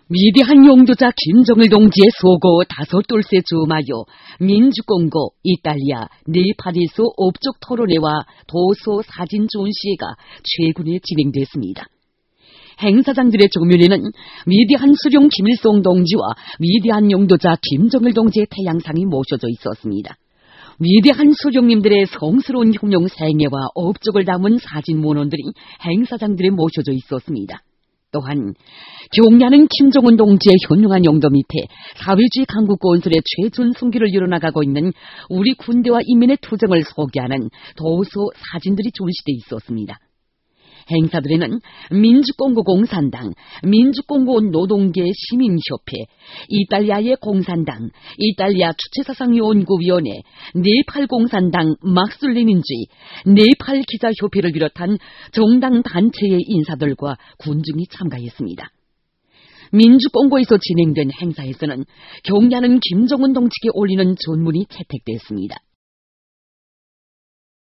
위대한 용도자 김정일 동지의 소고 5돌세 주마요 민주공고 이탈리아 네팔에서 업적 토론회와 도서 사진 전시회가 최근에 진행됐습니다. 행사장들의 조면에는 위대한 수령 김일성 동지와 위대한 용도자 김정일 동지의 태양상이 모셔져 있었습니다. 위대한 수령님들의 성스러운 혁명 생애와 업적을 담은 사진 문헌들이 행사장들에 모셔져 있었습니다. 또한 경례하는 김정은 동지의 현명한 용도 밑에 사회주의 강국 건설의 최전승기를 이뤄나가고 있는 우리 군대와 인민의 투쟁을 소개하는 도서 사진들이 전시돼 있었습니다. 행사들에는 민주공고 공산당, 민주공고 노동계 시민협회, 이탈리아의 공산당, 이탈리아 주체사상연구위원회, 네팔 공산당 막술레닌주의, 네팔 기자협회를 비롯한 정당 단체의 인사들과 군중이 참가했습니다. 민주공고에서 진행된 행사에서는 경례하는 김정은 동지께 올리는 전문이 채택됐습니다.